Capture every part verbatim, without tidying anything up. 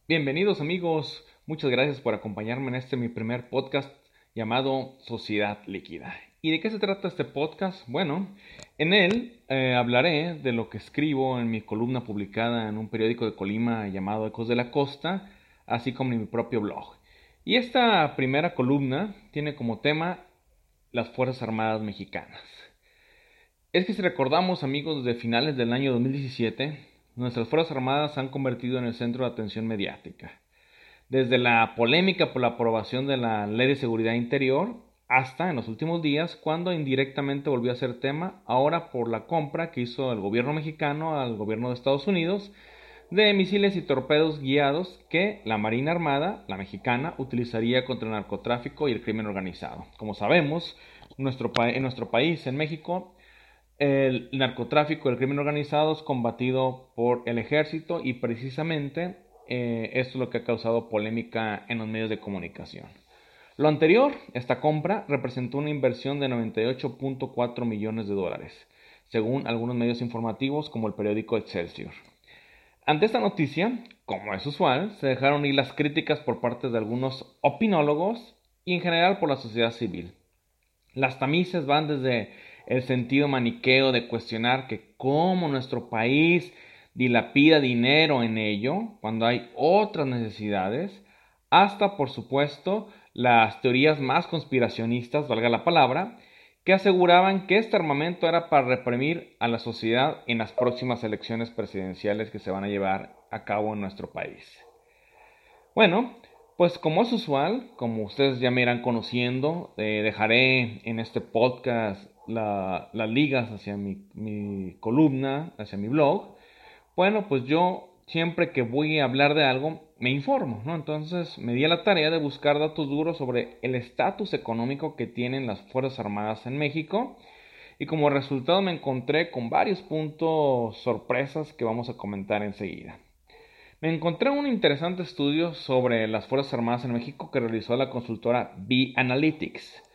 Bienvenidos amigos, muchas gracias por acompañarme en este mi primer podcast llamado Sociedad Líquida. ¿Y de qué se trata este podcast? Bueno, en él eh, hablaré de lo que escribo en mi columna publicada en un periódico de Colima llamado Ecos de la Costa, así como en mi propio blog. Y esta primera columna tiene como tema las Fuerzas Armadas Mexicanas. Es que si recordamos, amigos, desde finales del año dos mil diecisiete, nuestras Fuerzas Armadas se han convertido en el centro de atención mediática. Desde la polémica por la aprobación de la Ley de Seguridad Interior hasta en los últimos días, cuando indirectamente volvió a ser tema, ahora por la compra que hizo el gobierno mexicano al gobierno de Estados Unidos de misiles y torpedos guiados que la Marina Armada, la mexicana, utilizaría contra el narcotráfico y el crimen organizado. Como sabemos, nuestro en nuestro país, en México, el narcotráfico y el crimen organizado es combatido por el ejército y precisamente eh, esto es lo que ha causado polémica en los medios de comunicación. Lo anterior, esta compra, representó una inversión de noventa y ocho punto cuatro millones de dólares, según algunos medios informativos como el periódico Excelsior. Ante esta noticia, como es usual, se dejaron ir las críticas por parte de algunos opinólogos y en general por la sociedad civil. Las tamices van desde el sentido maniqueo de cuestionar que cómo nuestro país dilapida dinero en ello cuando hay otras necesidades, hasta por supuesto las teorías más conspiracionistas, valga la palabra, que aseguraban que este armamento era para reprimir a la sociedad en las próximas elecciones presidenciales que se van a llevar a cabo en nuestro país. Bueno, pues como es usual, como ustedes ya me irán conociendo, eh, dejaré en este podcast la- las ligas hacia mi, mi columna, hacia mi blog. Bueno, pues yo siempre que voy a hablar de algo, me informo, ¿no? Entonces me di a la tarea de buscar datos duros sobre el estatus económico que tienen las Fuerzas Armadas en México. Y como resultado me encontré con varios puntos sorpresas que vamos a comentar enseguida. Me encontré un interesante estudio sobre las Fuerzas Armadas en México que realizó la consultora B Analytics.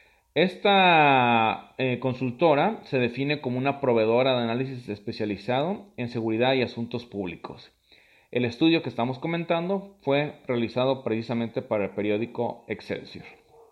Esta eh, consultora se define como una proveedora de análisis especializado en seguridad y asuntos públicos. El estudio que estamos comentando fue realizado precisamente para el periódico Excelsior.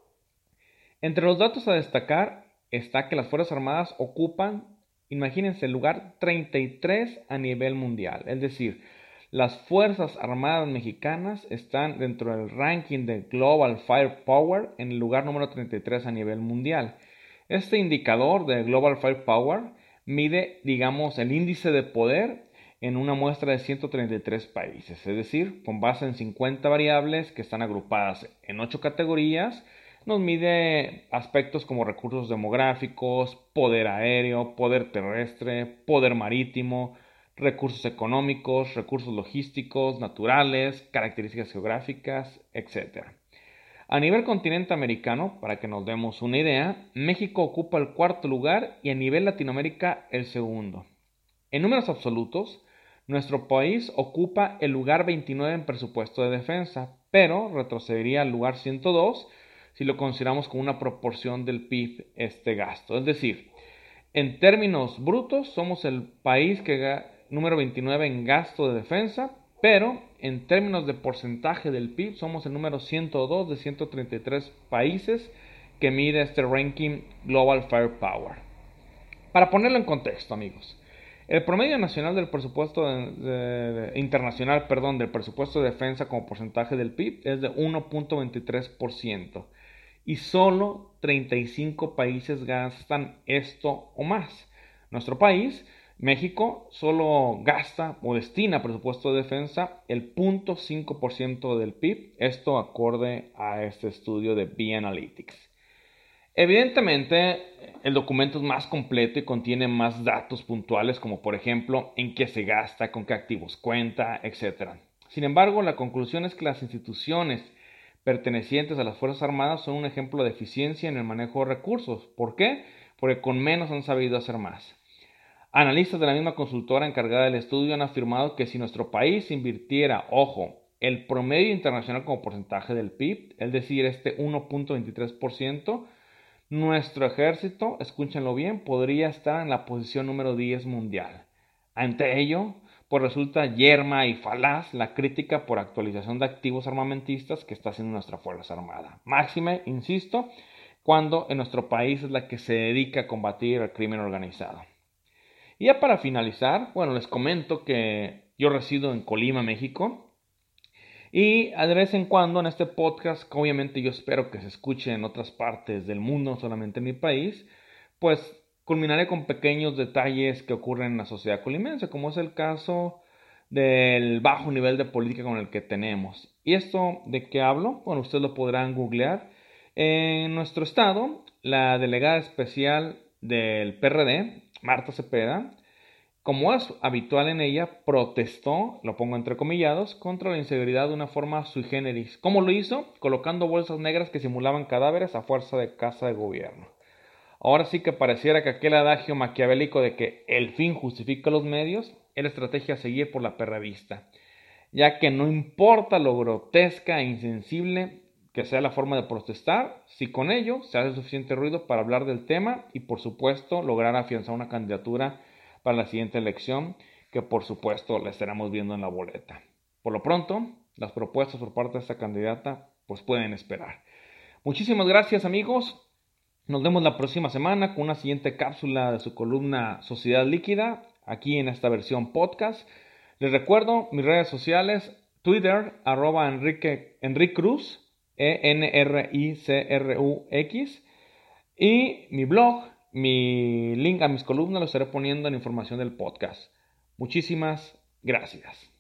Entre los datos a destacar está que las Fuerzas Armadas ocupan, imagínense, el lugar treinta y tres a nivel mundial. Es decir, las Fuerzas Armadas mexicanas están dentro del ranking de Global Firepower en el lugar número treinta y tres a nivel mundial. Este indicador de Global Firepower mide, digamos, el índice de poder en una muestra de ciento treinta y tres países, es decir, con base en cincuenta variables que están agrupadas en ocho categorías. Nos mide aspectos como recursos demográficos, poder aéreo, poder terrestre, poder marítimo, recursos económicos, recursos logísticos, naturales, características geográficas, etcétera. A nivel continente americano, para que nos demos una idea, México ocupa el cuarto lugar y a nivel Latinoamérica el segundo. En números absolutos, nuestro país ocupa el lugar veintinueve en presupuesto de defensa, pero retrocedería al lugar ciento dos si lo consideramos como una proporción del P I B este gasto. Es decir, en términos brutos somos el país que número veintinueve en gasto de defensa, pero en términos de porcentaje del P I B somos el número ciento dos de ciento treinta y tres países que mide este ranking Global Firepower. Para ponerlo en contexto, amigos, el promedio nacional del presupuesto de, de, de, internacional, perdón, del presupuesto de defensa como porcentaje del P I B es de uno punto veintitrés por ciento y solo treinta y cinco países gastan esto o más. Nuestro país, México, solo gasta o destina presupuesto de defensa el cero punto cinco por ciento del P I B, esto acorde a este estudio de B Analytics. Evidentemente, el documento es más completo y contiene más datos puntuales, como por ejemplo en qué se gasta, con qué activos cuenta, etcétera. Sin embargo, la conclusión es que las instituciones pertenecientes a las Fuerzas Armadas son un ejemplo de eficiencia en el manejo de recursos. ¿Por qué? Porque con menos han sabido hacer más. Analistas de la misma consultora encargada del estudio han afirmado que si nuestro país invirtiera, ojo, el promedio internacional como porcentaje del P I B, es decir, este uno punto veintitrés por ciento, nuestro ejército, escúchenlo bien, podría estar en la posición número diez mundial. Ante ello, pues resulta yerma y falaz la crítica por actualización de activos armamentistas que está haciendo nuestra Fuerza Armada. Máxime, insisto, cuando en nuestro país es la que se dedica a combatir el crimen organizado. Y ya para finalizar, bueno, les comento que yo resido en Colima, México, y de vez en cuando en este podcast, que obviamente yo espero que se escuche en otras partes del mundo, no solamente en mi país, pues culminaré con pequeños detalles que ocurren en la sociedad colimense, como es el caso del bajo nivel de política con el que tenemos. ¿Y esto de qué hablo? Bueno, ustedes lo podrán googlear. En nuestro estado, la delegada especial del P R D, Marta Cepeda, como es habitual en ella, protestó, lo pongo entrecomillados, contra la inseguridad de una forma sui generis. ¿Cómo lo hizo? Colocando bolsas negras que simulaban cadáveres a fuerza de casa de gobierno. Ahora sí que pareciera que aquel adagio maquiavélico de que el fin justifica los medios es la estrategia a seguir por la perredista, ya que no importa lo grotesca e insensible que sea la forma de protestar, si con ello se hace suficiente ruido para hablar del tema y por supuesto lograr afianzar una candidatura para la siguiente elección, que por supuesto la estaremos viendo en la boleta. Por lo pronto, las propuestas por parte de esta candidata pues pueden esperar. Muchísimas gracias, amigos. Nos vemos la próxima semana con una siguiente cápsula de su columna Sociedad Líquida, aquí en esta versión podcast. Les recuerdo mis redes sociales, Twitter, arroba Enrique, Enric Cruz, E N R I C R U X, y mi blog, mi link a mis columnas lo estaré poniendo en información del podcast. Muchísimas gracias.